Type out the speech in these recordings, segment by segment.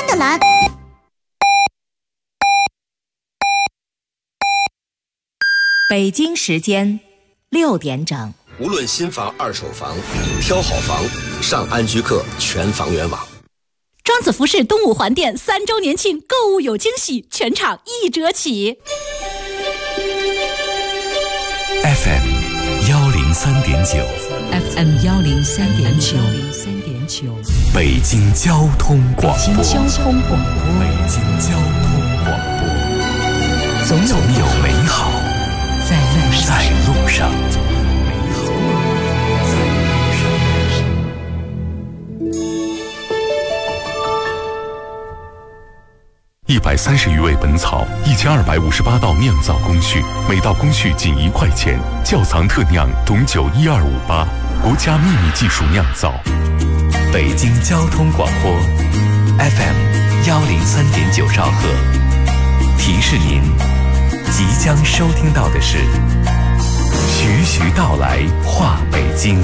的蓝。 北京时间6点整。 无论新房、二手房，挑好房，上安居客全房源网。 庄子服饰东五环店3周年庆，购物有惊喜，全场1折起。 FM 103.9 FM 103.9 北京交通广播。 北京交通广播。 北京交通广播。总有美好在路上。130余味本草，1258道酿造工序，每道工序仅1块钱。窖藏特酿董酒12588，国家秘密技术酿造。北京交通广播 FM 103.9兆赫，提示您，即将收听到的是徐徐道来话北京。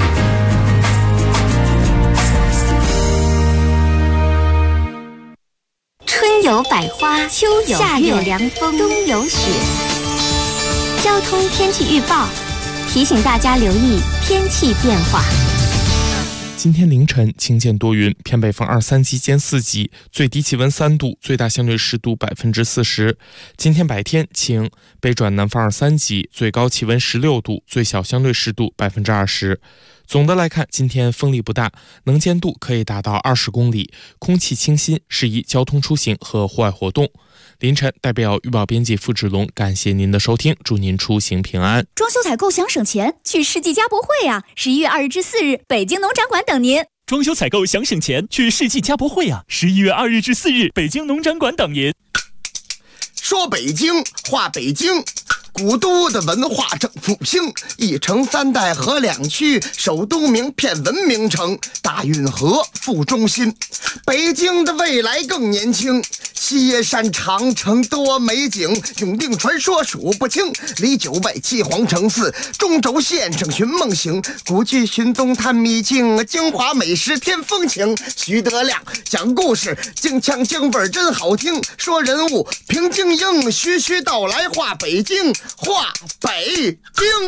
春有百花，秋有夏有凉风，冬有雪。交通天气预报提醒大家留意天气变化。 今天凌晨晴间多云，偏北风2、3级间4级，最低气温3度，最大相对湿度40%。今天白天晴，北转南风2、3级，最高气温16度，最小相对湿度20%。总的来看，今天风力不大，能见度可以达到20公里，空气清新，适宜交通出行和户外活动。凌晨代表预报编辑付志龙感谢您的收听，祝您出行平安。 装修采购想省钱，去世纪家博会啊！11月2日至4日，北京农展馆等您。 装修采购想省钱，去世纪家博会啊！11月2日至4日，北京农展馆等您。 说北京话北京，古都的文化正复兴，一城3代河2区，首都名片文明城，大运河副中心。北京的未来更年轻，西山长城多美景，永定传说数不清，离9外7皇城4，中轴线上寻梦行，古剧寻踪探秘境，京华美食添风情。徐德亮讲故事，京腔京味真好听，说人物评京英，徐徐道来话北京，话北京。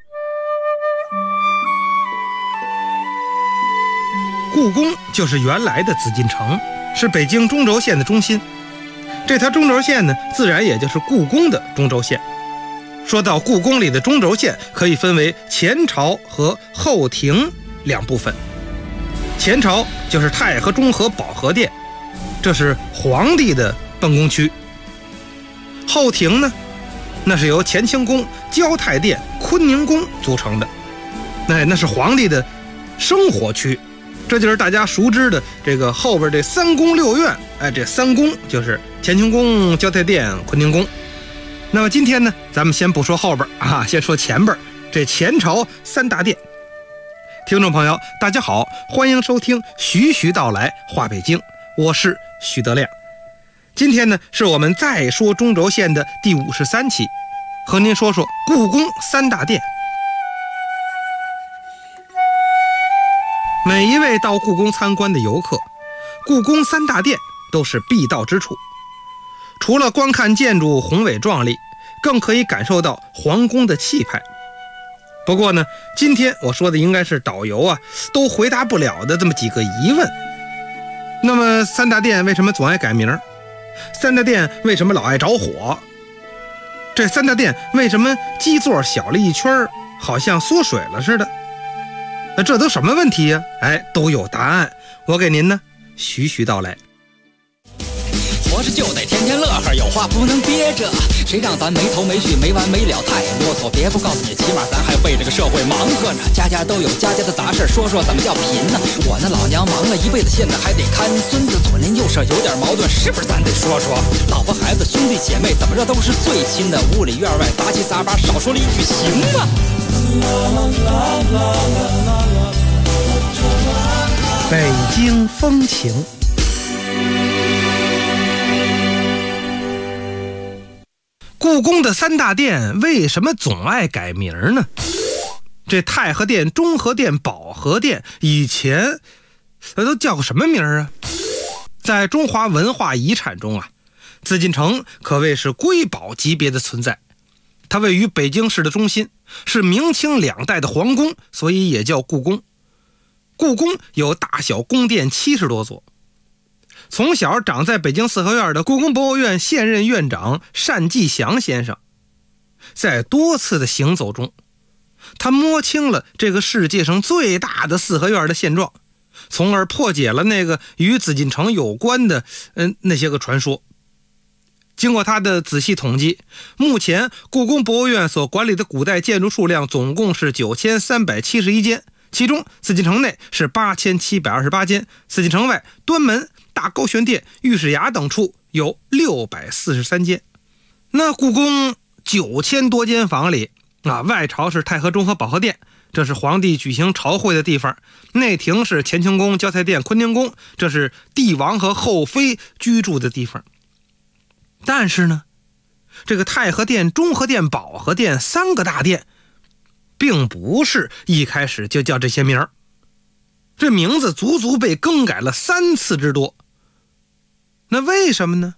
故宫就是原来的紫禁城，是北京中轴线的中心。这条中轴线呢，自然也就是故宫的中轴线。说到故宫里的中轴线，可以分为前朝和后庭2部分。前朝就是太和、中和、保和殿，这是皇帝的办公区。后庭呢，那是由乾清宫、交泰殿、坤宁宫组成的，那是皇帝的生活区。这就是大家熟知的这个后边这3宫6院，这3宫就是乾清宫、交泰殿、坤宁宫。那么今天呢，咱们先不说后边啊，先说前边，这前朝3大殿。听众朋友大家好，欢迎收听徐徐道来话北京，我是徐德亮。今天呢，是我们再说中轴线的第53期，和您说说故宫3大殿。每一位到故宫参观的游客，故宫3大殿都是必到之处。除了观看建筑宏伟壮丽，更可以感受到皇宫的气派。不过呢，今天我说的应该是导游啊都回答不了的这么几个疑问。那么3大殿为什么总爱改名？3大殿为什么老爱着火？这3大殿为什么基座小了一圈，好像缩水了似的？这都什么问题呀？都有答案，我给您呢徐徐道来。 活着就得天天乐呵，有话不能憋着，谁让咱没头没绪没完没了太啰嗦。别不告诉你，起码咱还为这个社会忙活呢。家家都有家家的杂事，说说怎么叫贫呢？我那老娘忙了一辈子，现在还得看孙子，左邻右舍有点矛盾，是不是咱得说说？老婆孩子兄弟姐妹怎么着都是最亲的，屋里院外杂七杂八，少说了一句行吗？ 北京风情。故宫的3大殿为什么总爱改名呢？这太和殿、中和殿、保和殿以前都叫个什么名啊？ 在中华文化遗产中啊，紫禁城可谓是瑰宝级别的存在。它位于北京市的中心，是明清两代的皇宫，所以也叫故宫。故宫有大小宫殿70多座。从小长在北京四合院的故宫博物院现任院长单霁翔先生，在多次的行走中，他摸清了这个世界上最大的四合院的现状，从而破解了那个与紫禁城有关的那些个传说。经过他的仔细统计，目前故宫博物院所管理的古代建筑数量总共是9371间，其中紫禁城内是8728间，紫禁城外端门、大高玄殿、御史衙等处有643间。那故宫9000多间房里外朝是太和中和保和殿，这是皇帝举行朝会的地方；内廷是乾清宫、交泰殿、坤宁宫，这是帝王和后妃居住的地方。但是呢，这个太和殿、中和殿、保和殿3个大殿并不是一开始就叫这些名儿，这名字足足被更改了3次之多。那为什么呢？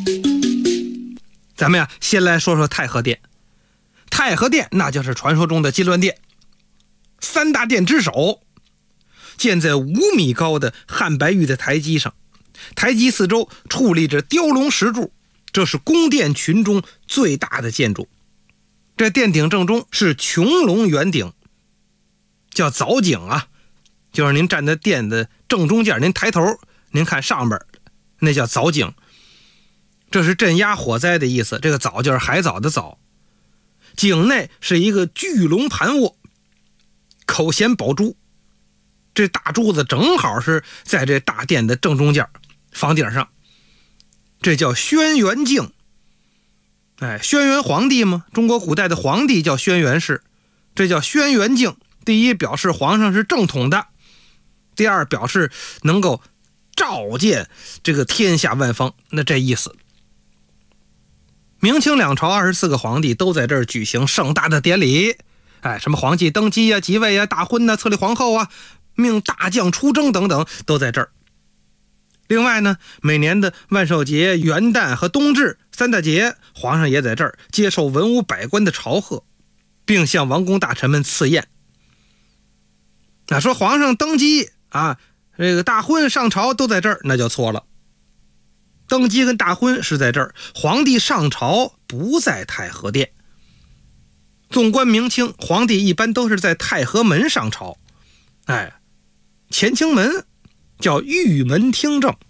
咱们先来说说太和殿。太和殿那就是传说中的金銮殿，3大殿之首，建在5米高的汉白玉的台基上，台基四周矗立着雕龙石柱，这是宫殿群中最大的建筑。这殿顶正中是穹隆圆顶，叫藻井啊，就是您站在殿的正中间，您抬头您看上边，那叫藻井，这是镇压火灾的意思。这个藻就是海藻的藻。井内是一个巨龙盘卧，口衔宝珠，这大珠子正好是在这大殿的正中间房顶上，这叫轩辕镜。轩辕皇帝嘛，中国古代的皇帝叫轩辕氏，这叫轩辕镜。第一表示皇上是正统的，第二表示能够照见这个天下万方，那这意思。明清两朝24个皇帝都在这儿举行盛大的典礼，什么皇帝登基啊、即位啊、大婚啊、册立皇后啊、命大将出征等等都在这儿。另外呢，每年的万寿节、元旦和冬至3大节，皇上也在这儿接受文武百官的朝贺，并向王公大臣们赐宴。说皇上登基这个大婚上朝都在这儿，那就错了。登基跟大婚是在这儿，皇帝上朝不在太和殿。纵观明清，皇帝一般都是在太和门上朝，乾清门叫御门听政。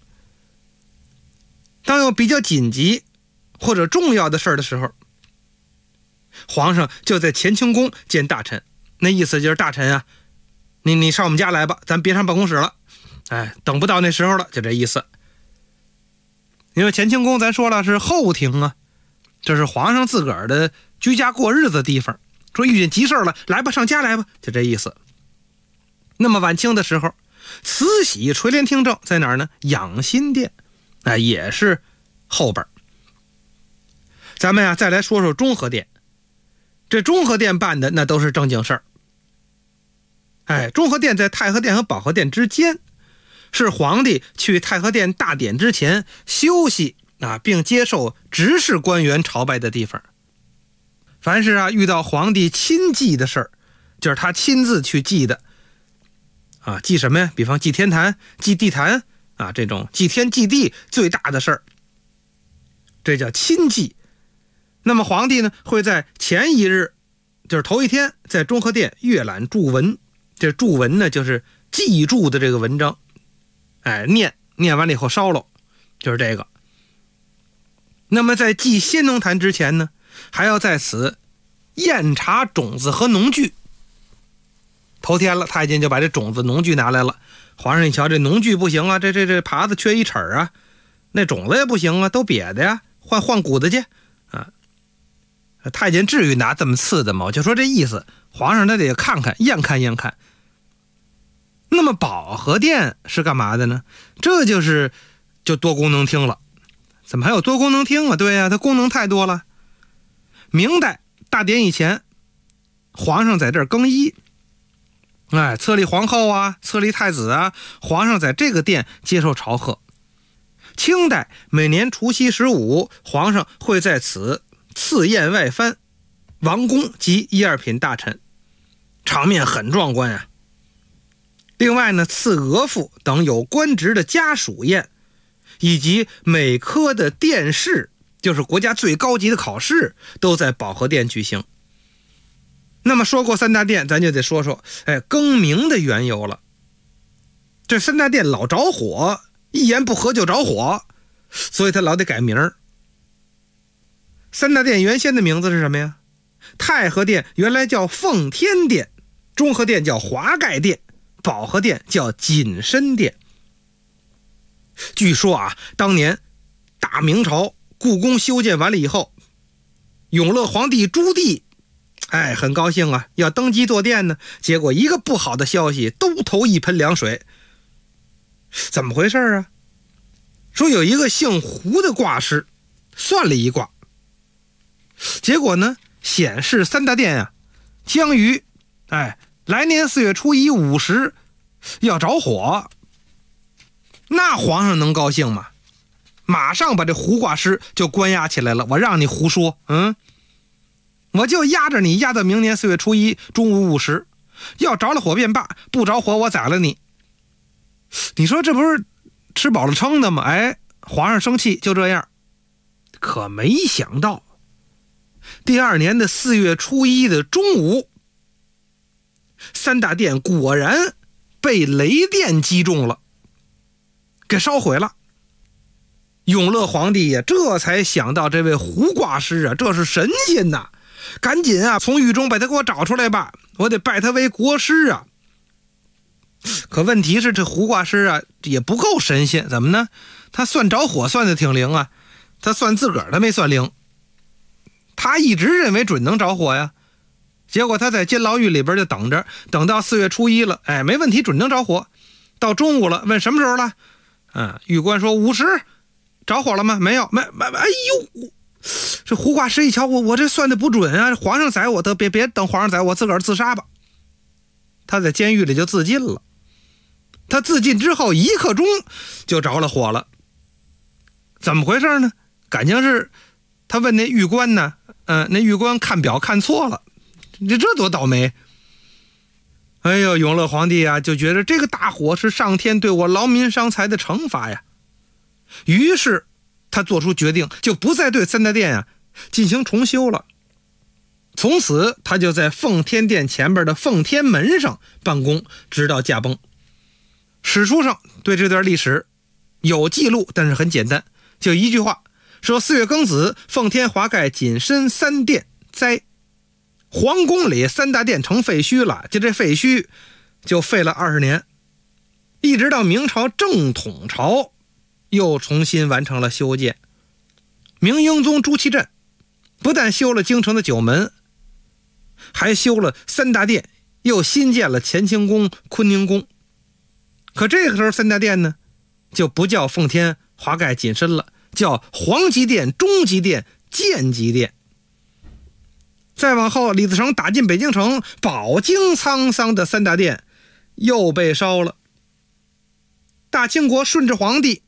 当有比较紧急或者重要的事的时候，皇上就在乾清宫见大臣，那意思就是大臣你上我们家来吧，咱别上办公室了，等不到那时候了，就这意思。因为乾清宫咱说了是后庭这是皇上自个儿的居家过日子的地方，说遇见急事了，来吧，上家来吧，就这意思。那么晚清的时候，慈禧垂帘听政在哪儿呢？养心殿，也是后边。咱们再来说说中和殿。这中和殿办的那都是正经事儿。中和殿在太和殿和保和殿之间，是皇帝去太和殿大典之前休息并接受执事官员朝拜的地方。凡是遇到皇帝亲祭的事儿，就是他亲自去祭的祭什么呀？比方祭天坛、祭地坛这种祭天祭地最大的事儿，这叫亲祭。那么皇帝呢，会在前一日，就是头一天，在中和殿阅览注文。这注文呢，就是记注的这个文章，念完了以后烧了，就是这个。那么在祭先农坛之前呢，还要在此验查种子和农具。头天了，太监就把这种子农具拿来了，皇上一瞧，这农具不行这耙子缺一齿那种子也不行都瘪的呀，换骨子去太监至于拿这么次的吗？我就说这意思，皇上他得看看验看验看。那么保和殿是干嘛的呢？这就多功能厅了。怎么还有多功能厅对呀，它功能太多了。明代大典以前，皇上在这儿更衣，册立皇后册立太子皇上在这个殿接受朝贺。 清代每年除夕15，皇上会在此赐宴外藩、王公及1、2品大臣，场面很壮观啊。另外呢，赐额驸等有官职的家属宴，以及每科的殿试，就是国家最高级的考试，都在保和殿举行。那么说过三大殿，咱就得说说更名的缘由了。这三大殿老着火，一言不合就着火，所以他老得改名。三大殿原先的名字是什么呀？太和殿原来叫奉天殿，中和殿叫华盖殿，保和殿叫锦深殿。据说啊，当年大明朝故宫修建完了以后，永乐皇帝朱棣很高兴啊，要登基坐殿呢，结果一个不好的消息，都投一盆凉水。怎么回事啊？说有一个姓胡的卦师算了一卦，结果呢显示三大殿啊将于来年4月初1午时要着火。那皇上能高兴吗？马上把这胡卦师就关押起来了。我让你胡说，我就压着你，压到明年4月初1中午5时，要着了火便罢，不着火我宰了你。你说这不是吃饱了撑的吗？皇上生气就这样。可没想到第二年的4月初1的中午，三大殿果然被雷电击中了，给烧毁了。永乐皇帝呀，这才想到这位胡卦师啊，这是神仙呐，赶紧啊从狱中把他给我找出来吧，我得拜他为国师啊。可问题是这胡卦师啊也不够神仙，怎么呢？他算着火算的挺灵啊，他算自个儿他没算灵。他一直认为准能着火呀，结果他在监牢狱里边就等着，等到4月初1了，没问题，准能着火。到中午了，问什么时候了？狱官说5时，着火了吗？没有，没，哎呦，这胡卦师一瞧，我这算的不准啊！皇上宰我，别等皇上宰我，自个儿自杀吧。他在监狱里就自尽了。他自尽之后1刻钟就着了火了。怎么回事呢？感情是他问那狱官呢，那狱官看表看错了，这多倒霉！哎呦，永乐皇帝啊，就觉得这个大火是上天对我劳民伤财的惩罚呀。于是他做出决定，就不再对三大殿进行重修了。从此他就在奉天殿前边的奉天门上办公，直到驾崩。史书上对这段历史有记录，但是很简单，就一句话，说4月庚子，奉天华盖锦深三殿灾，皇宫里三大殿成废墟了。就这废墟就废了20年，一直到明朝正统朝又重新完成了修建。明英宗朱祁镇不但修了京城的9门，还修了三大殿，又新建了乾清宫、坤宁宫。可这个时候三大殿呢就不叫奉天华盖锦深了，叫皇极殿、中极殿、建极殿。再往后，李自成打进北京城，饱经沧桑的三大殿又被烧了。大清国顺治皇帝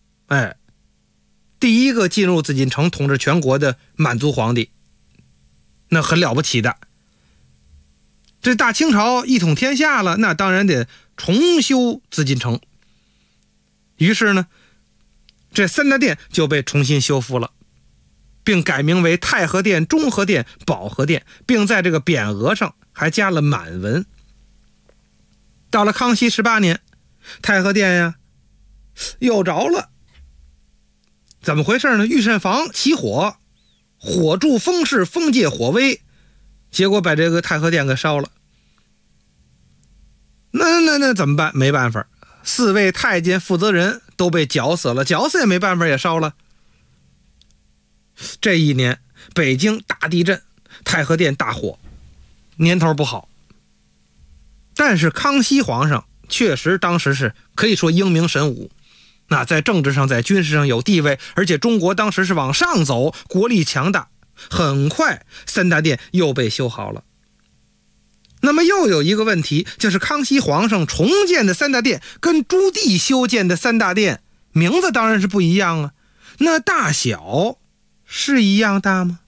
第一个进入紫禁城统治全国的满族皇帝，那很了不起的。这大清朝一统天下了，那当然得重修紫禁城。于是呢，这三大殿就被重新修复了，并改名为太和殿、中和殿、保和殿，并在这个匾额上还加了满文。到了康熙18年，太和殿又着了。怎么回事呢？御膳房起火，火柱风势，风借火威，结果把这个太和殿给烧了。那怎么办？没办法，4位太监负责人都被绞死了，绞死也没办法，也烧了。这一年北京大地震，太和殿大火，年头不好。但是康熙皇上确实当时是可以说英明神武，那在政治上在军事上有地位，而且中国当时是往上走，国力强大，很快三大殿又被修好了。那么又有一个问题，就是康熙皇上重建的三大殿跟朱棣修建的三大殿名字当然是不一样啊，那大小是一样大吗？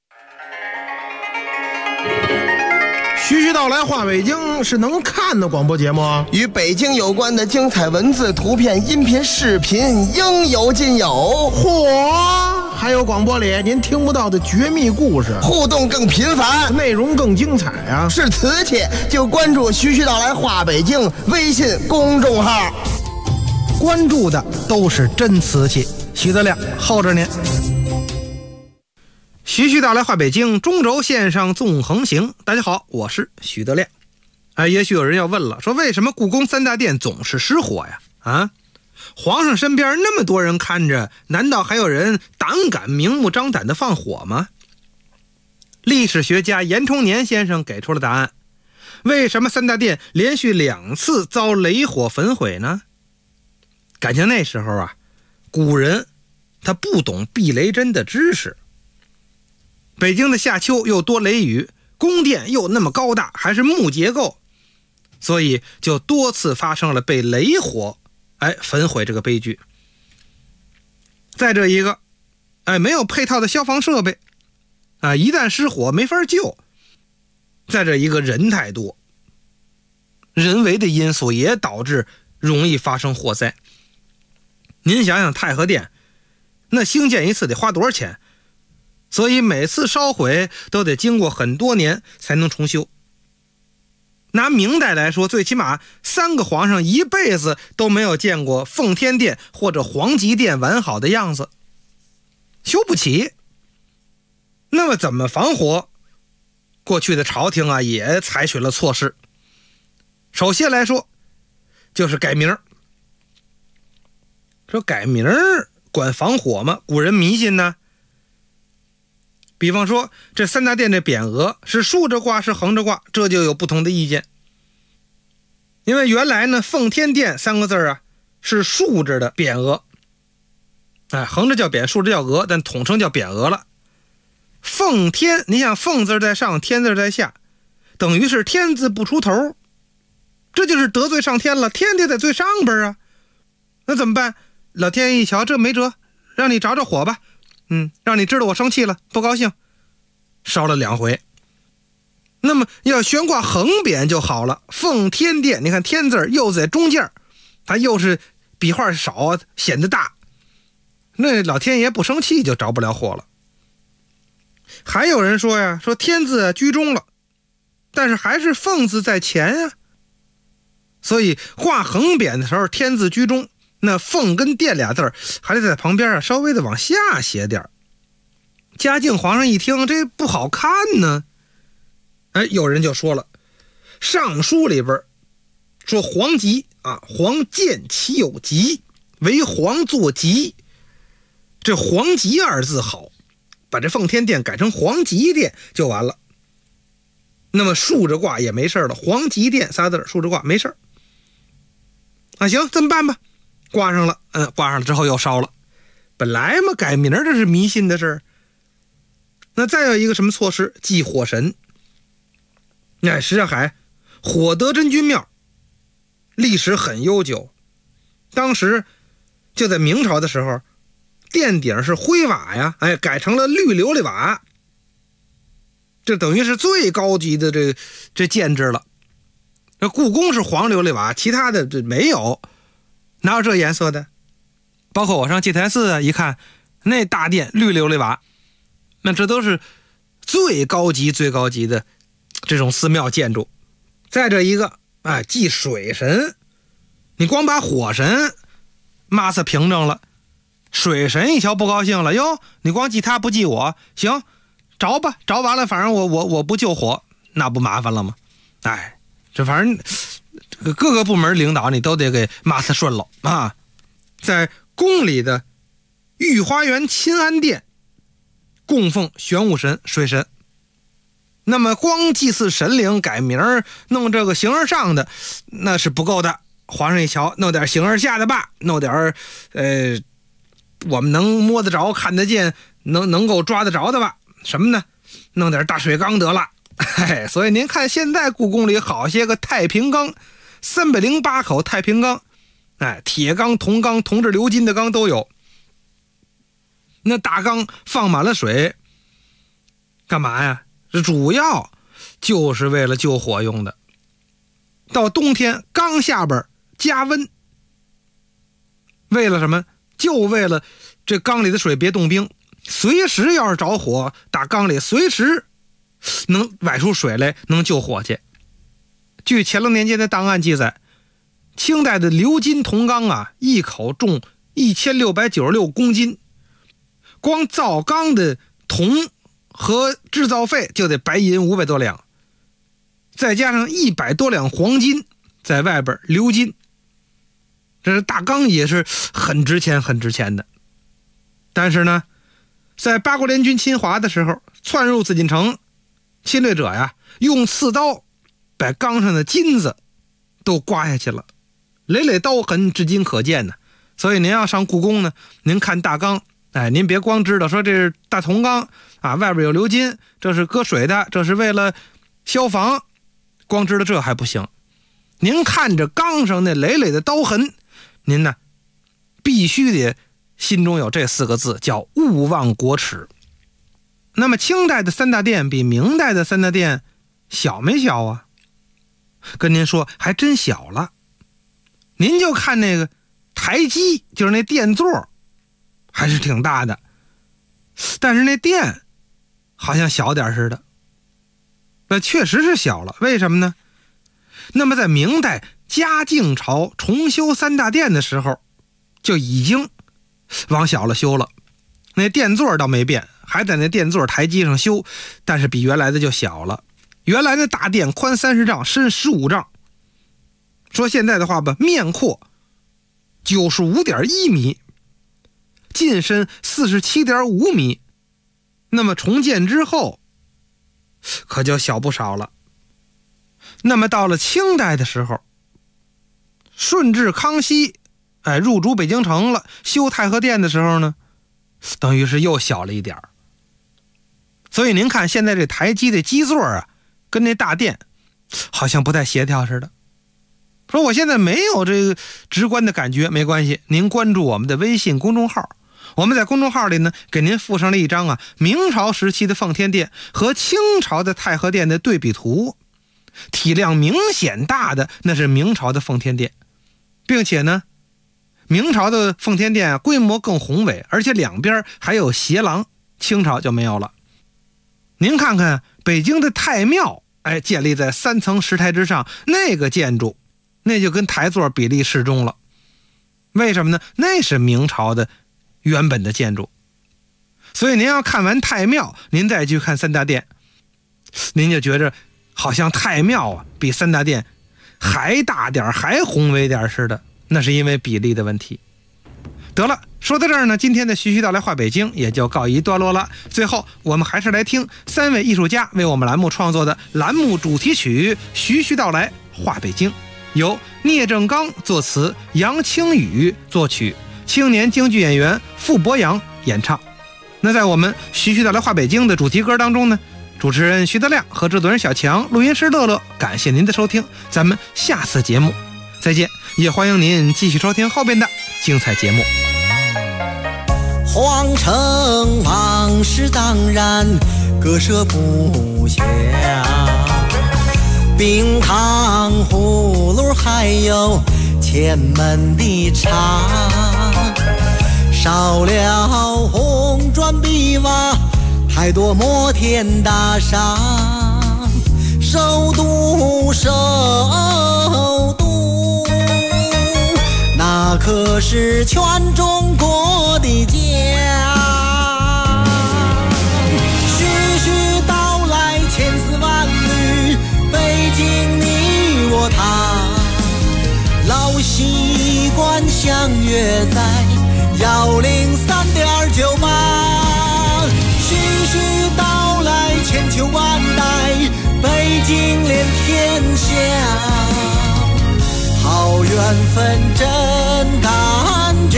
徐徐道来话北京是能看的广播节目啊， 与北京有关的精彩文字、图片、音频、视频应有尽有。 嚯，还有广播里您听不到的绝密故事， 互动更频繁， 内容更精彩啊！ 是瓷器就关注徐徐道来话北京微信公众号， 关注的都是真瓷器。徐德亮候着您。徐徐道来话北京，中轴线上纵横行。大家好，我是徐德亮。也许有人要问了，说为什么故宫三大殿总是失火呀？皇上身边那么多人看着，难道还有人胆敢明目张胆的放火吗？历史学家严冲年先生给出了答案。为什么三大殿连续2次遭雷火焚毁呢？感情那时候古人他不懂避雷针的知识。北京的夏秋又多雷雨，宫殿又那么高大，还是木结构，所以就多次发生了被雷火焚毁这个悲剧。再这一个没有配套的消防设备一旦失火没法救。再这一个人太多，人为的因素也导致容易发生火灾。您想想太和殿那兴建一次得花多少钱，所以每次烧毁都得经过很多年才能重修。拿明代来说，最起码3个皇上一辈子都没有见过奉天殿或者皇极殿完好的样子，修不起。那么怎么防火？过去的朝廷也采取了措施。首先来说就是改名。说改名管防火吗？古人迷信呢。比方说这三大殿这匾额是竖着挂是横着挂，这就有不同的意见。因为原来呢奉天殿3个字是竖着的匾额，横着叫匾，竖着叫额，但统称叫匾额了。奉天，你想奉字在上，天字在下，等于是天字不出头，这就是得罪上天了，天得在最上边那怎么办？老天一瞧这没辙，让你着火吧，让你知道我生气了，不高兴，烧了2回。那么要悬挂横匾就好了，奉天殿，你看天字又在中间，它又是笔画少显得大，那老天爷不生气就着不了火了。还有人说说天字居中了，但是还是奉字在前所以挂横匾的时候天字居中，那奉跟殿俩字还得在旁边稍微的往下斜点。嘉靖皇上一听这不好看呢，有人就说了，上书里边说皇极皇见其有极，为皇作极，这皇极2字好，把这奉天殿改成皇极殿就完了。那么竖着挂也没事了，皇极殿仨字竖着挂没事行，这么办吧，挂上了，挂上了之后又烧了。本来嘛改名这是迷信的事儿。那再有一个什么措施？祭火神。什刹海火德真君庙历史很悠久，当时就在明朝的时候，殿顶是灰瓦改成了绿琉璃瓦，这等于是最高级的这建制了。这故宫是黄琉璃瓦，其他的这没有，哪有这颜色的？包括我上戒台寺一看，那大殿绿琉璃瓦，那这都是最高级的这种寺庙建筑。再这一个祭水神，你光把火神抹色平整了，水神一瞧不高兴了，哟，你光祭他不祭我，行，着吧，着完了反正我不救火，那不麻烦了吗？这反正各个部门领导你都得给抹色顺了在宫里的御花园钦安殿供奉玄武神水神，那么光祭祀神灵改名弄这个形而上的那是不够的。皇上一瞧，弄点形而下的吧，弄点我们能摸得着看得见能够抓得着的吧，什么呢？弄点大水缸得了。所以您看现在故宫里好些个太平缸，308口太平缸， 铁缸、铜缸、铜制鎏金的缸都有。那大缸放满了水，干嘛呀？这主要就是为了救火用的。到冬天缸下边加温，为了什么？就为了这缸里的水别冻冰，随时要是着火，打缸里随时能崴出水来，能救火去。据乾隆年间的档案记载，清代的鎏金铜缸啊，一口重1696公斤，光造缸的铜和制造费就得白银500多两，再加上100多两黄金在外边鎏金，这是大缸也是很值钱很值钱的。但是呢，在八国联军侵华的时候，窜入紫禁城，侵略者呀用刺刀把缸上的金子都刮下去了，累累刀痕至今可见呢。所以您要上故宫呢，您看大缸，您别光知道说这是大铜缸啊，外边有鎏金，这是搁水的，这是为了消防，光知道这还不行。您看着缸上那累累的刀痕，您呢必须得心中有这4个字，叫勿忘国耻。那么清代的三大殿比明代的三大殿小没小啊？跟您说还真小了。您就看那个台基，就是那殿座还是挺大的，但是那殿好像小点似的。那确实是小了，为什么呢？那么在明代嘉靖朝重修三大殿的时候，就已经往小了修了。那殿座倒没变，还在那殿座台基上修，但是比原来的就小了。原来的大殿宽30丈，深15丈。说现在的话吧，面阔95.1米，进深47.5米。那么重建之后可就小不少了。那么到了清代的时候，顺治、康熙入主北京城了，修太和殿的时候呢，等于是又小了一点。所以您看现在这台基的基座啊，跟那大殿好像不太协调似的。说我现在没有这个直观的感觉，没关系，您关注我们的微信公众号，我们在公众号里呢给您附上了一张明朝时期的奉天殿和清朝的太和殿的对比图。体量明显大的那是明朝的奉天殿，并且呢明朝的奉天殿规模更宏伟，而且两边还有斜廊，清朝就没有了。您看看北京的太庙，建立在3层石台之上，那个建筑那就跟台座比例适中了。为什么呢？那是明朝的原本的建筑。所以您要看完太庙，您再去看三大殿，您就觉着好像太庙比三大殿还大点还宏伟点似的，那是因为比例的问题。得了，说到这儿呢，今天的徐徐道来话北京也就告一段落了。最后我们还是来听3位艺术家为我们栏目创作的栏目主题曲《徐徐道来话北京》，由聂正刚作词，杨清宇作曲，青年京剧演员傅博洋演唱。那在我们徐徐道来话北京的主题歌当中呢，主持人徐德亮和制作人小强，录音师乐乐，感谢您的收听，咱们下次节目再见，也欢迎您继续收听后边的精彩节目。 皇城往事当然割舍不下，冰糖葫芦还有前门的茶，少了红砖碧瓦，太多摩天大厦，首都首都，那可是全中国的家。徐徐道来千丝万缕，北京你我他，老习惯相约在103.98。徐徐道来千秋万代，北京连天下，好缘分真感觉，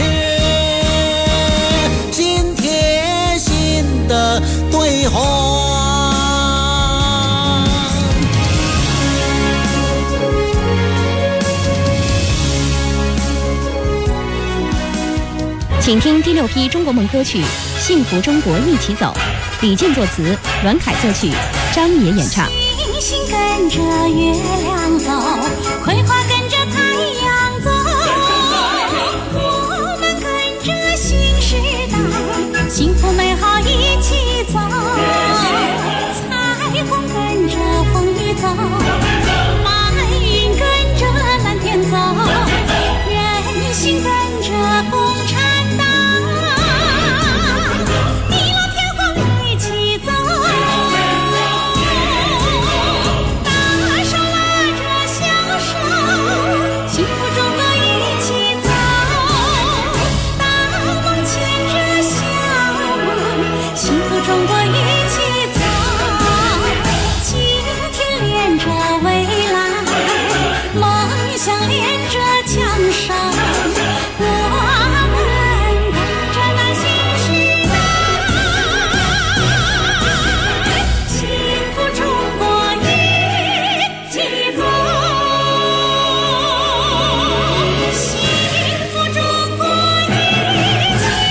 心贴心的对话。 请听第6批中国梦歌曲《幸福中国一起走》，李健作词，阮凯作曲，张也演唱。 星星跟着月亮走，葵花跟着太阳走，我们跟着新时代，幸福美好一起走。彩虹跟着风雨走，白云跟着蓝天走，人心跟着共产党，地老天荒一起走。大手拉着小手，幸福中国一起走。大梦牵着小梦，幸福中国一起走。今天连着未来，梦想连着江山，我们跟着那新时代，幸福中国一起走，幸福中国一起走。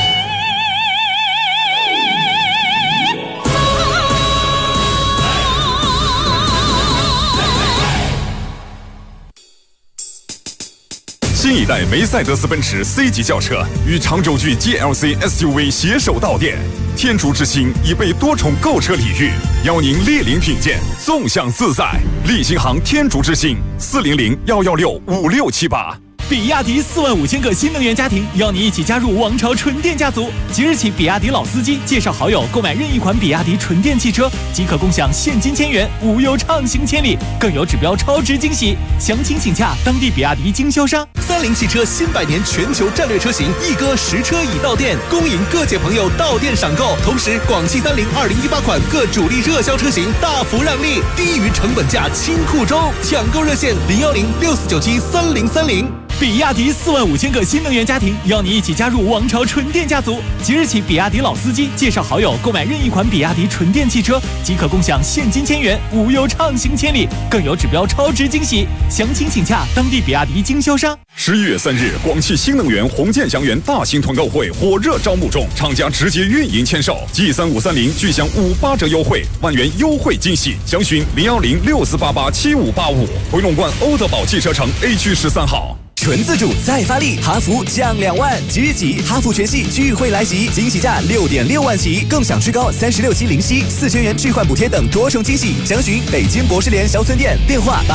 新一代梅赛德斯奔驰 C 级轿车与长轴距 GLC SUV 携手到店，天竺之星已被多重购车礼遇，邀您莅临品鉴，纵享自在。立新行天竺之星400-116-5678。 比亚迪45000个新能源家庭邀你一起加入王朝纯电家族。即日起，比亚迪老司机介绍好友购买任意款比亚迪纯电汽车，即可共享现金1000元，无忧畅行千里，更有指标超值惊喜。详情请洽当地比亚迪经销商。 30汽车新100年全球战略车型一哥实车已到店，恭迎各界朋友到店赏购。同时，广汽30 2018款各主力热销车型大幅让利，低于成本价清库中，抢购热线010-6497-3030。 比亚迪45000个新能源家庭邀你一起加入王朝纯电家族。即日起，比亚迪老司机介绍好友购买任意款比亚迪纯电汽车，即可共享现金1000元，无忧畅行千里，更有指标超值惊喜。详情请洽当地比亚迪经销商。 11月3日，广汽新能源红箭祥源大型团购会火热招募中，厂家直接运营签售，G3530巨享58折优惠，万元优惠惊喜，详询010-6488-7585。回龙观欧德堡汽车城 A 区13号。 纯自主再发力，哈弗降2万，即日起哈弗全系聚会来袭，惊喜价6.6万起，更享最高36期零息，4000元置换补贴等多重惊喜。详询北京博士联小村店，电话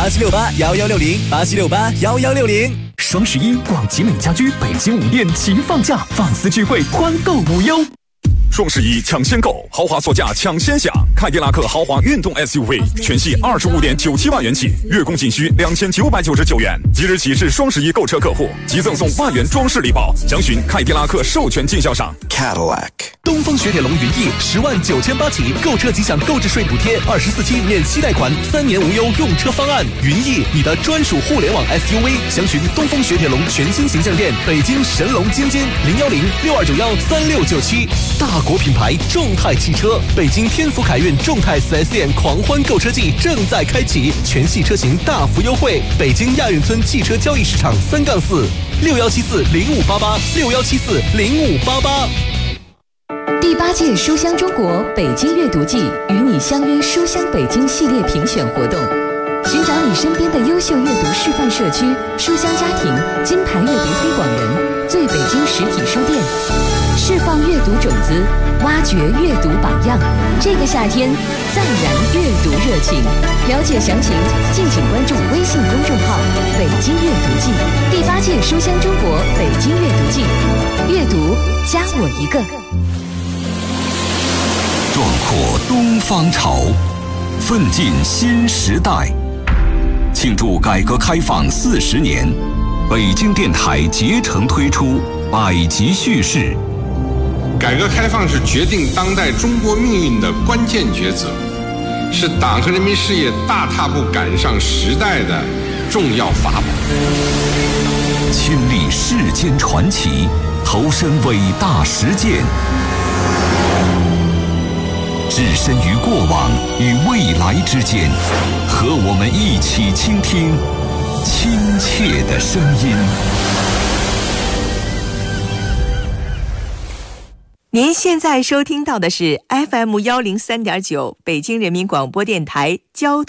8768-1160，8768-1160。 双11，广奇美家居北京5店齐放假，放肆聚会，欢购无忧。 双11抢先购，豪华座驾抢先享，凯迪拉克豪华运动 SUV 全系25.97万元起，月供仅需2999元。即日起至双11购车客户，即赠送万元装饰礼包。详询凯迪拉克授权经销商 Cadillac。东风雪铁龙云翼10.98万起，购车即享购置税补贴，24期免息贷款，3年无忧用车方案。云翼，你的专属互联网 SUV。详询东风雪铁龙全新形象店，北京神龙尖尖010-6291-3697。大国品牌众泰汽车，北京天府凯运众泰 4S 店狂欢购车季正在开启，全系车型大幅优惠。北京亚运村汽车交易市场3-46174-0588，6174-0588。 第8届书香中国北京阅读季与你相约书香北京系列评选活动，寻找你身边的优秀阅读示范社区、书香家庭、金牌阅读推广人、最北京实体书店，释放阅读种子，挖掘阅读榜样。这个夏天，再燃阅读热情。了解详情，敬请关注微信公众号“北京阅读季”。第8届书香中国北京阅读季，阅读加我一个。 壮阔东方潮，奋进新时代。庆祝改革开放40年，北京电台竭诚推出百集叙事。 改革开放是决定当代中国命运的关键抉择，是党和人民事业大踏步赶上时代的重要法宝。 亲历世间传奇，投身伟大实践，置身于过往与未来之间，和我们一起倾听亲切的声音。 您现在收听到的是 FM103.9北京人民广播电台交通